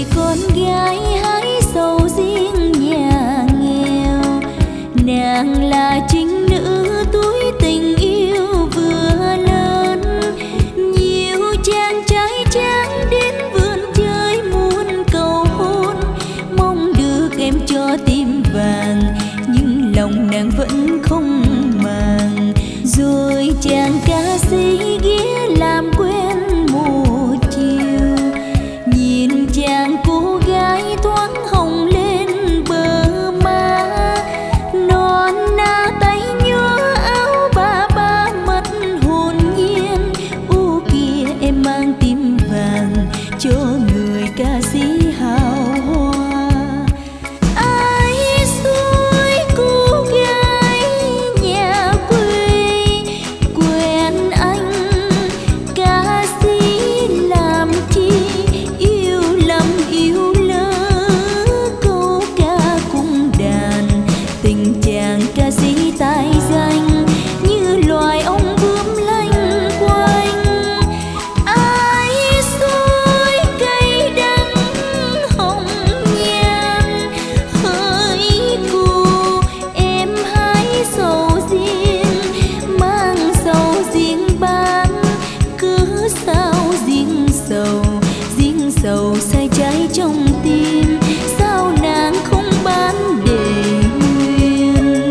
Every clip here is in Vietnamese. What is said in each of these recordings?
con gái hái sầu riêng nhà nghèo, nàng là trinh nữ tuổi tình yêu vừa lớn. Nhiều chàng trai tráng đến vườn chơi muốn cầu hôn, mong được em cho tim vàng nhưng lòng nàng vẫn không màng. Rồi chàng ca sĩ ghé làm quen một chiều, nhìn chàng cô gái thoáng hồng lên bờ má, non na tay nhớ áo ba ba mất hồn nhiên. Ô kìa em mang tim vàng cho người ca sĩ hào hoa. Ai xui cô gái nhà quê quen anh ca sĩ làm chi, yêu lầm yêu lỡ câu ca cung đàn. Tình chàng ca sĩ tài danh như loài ong bướm lanh quanh. Ai xui cây đắng hồng nhan hỡi cô, em hái sầu riêng mang sầu riêng bán. Cứ sao riêng sầu say cháy trong tim, sao nàng không bán để nguyên.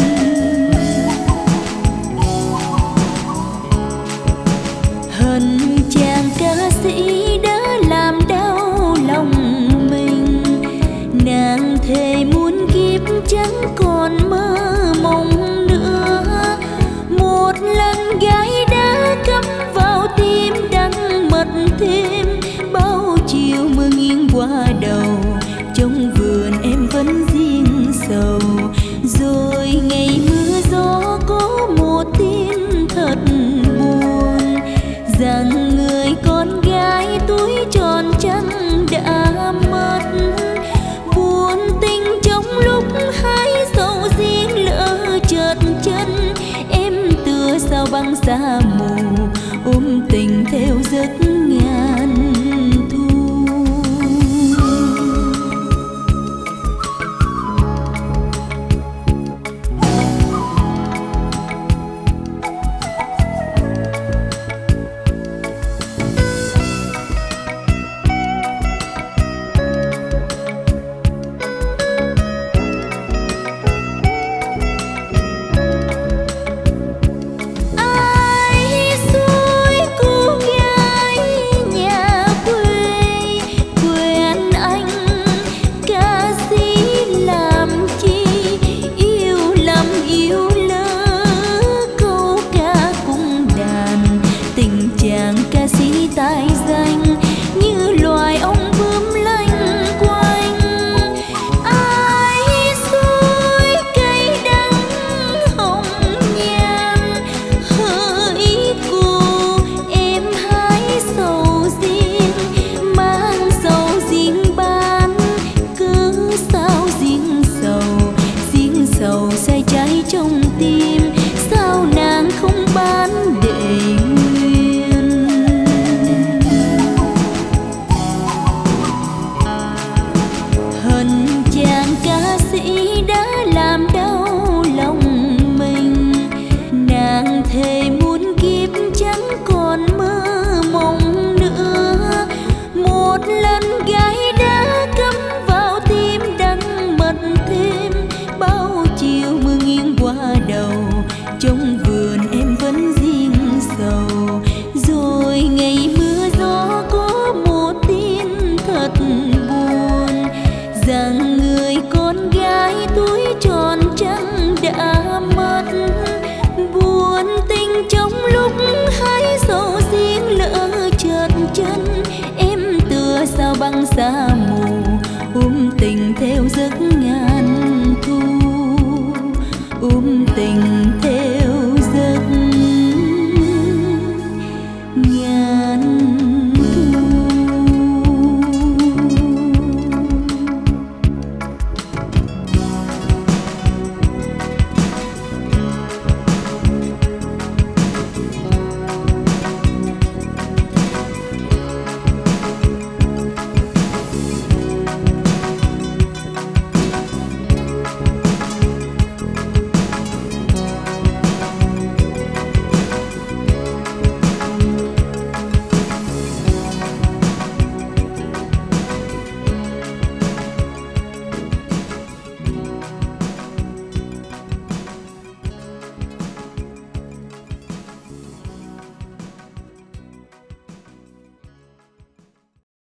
Hận chàng ca sĩ đã làm đau lòng mình, nàng thề muôn kiếp chẳng còn mơ mộng nữa. Một lần gái đã cắm vào tim đắng mật thêm, bao chiều mưa nghiêng qua đầu trong vườn em vẫn riêng sầu. Rồi ngày mưa gió có một tin thật buồn, rằng người con gái tuổi tròn trăng đã mất. Buồn tình trong lúc hái sầu riêng lỡ chợt chân, em tựa sao băng xa mù ôm tình theo giấc ngàn thu. Ai xui cô gái nhà quê quen anh ca sĩ làm chi, yêu lầm yêu lỡ câu ca cung đàn. Tình chàng ca sĩ tài danh như loài ong bướm lanh quanh. Ai xui cây đắng hồng nhan hỡi cô, em hái sầu riêng mang sầu riêng bán. Cứ sao riêng sầu say cháy trong tim, sao nàng không bán để nguyên. Hận chàng ca sĩ đã làm đau lòng mình, nàng thề muôn kiếp chẳng còn mơ mộng nữa. Một lần gái đã cắm vào tim đắng mật thêm, bao chiều mưa nghiêng qua đầu trong vườn em vẫn riêng sầu. Rồi ngày mưa gió có một tin thật buồn, rằng người con gái tuổi tròn trăng đã mất. Buồn tình trong lúc hái sầu riêng lỡ chợt chân, em tựa sao băng xa mù ôm tình theo giấc ngàn thu. Ôm tình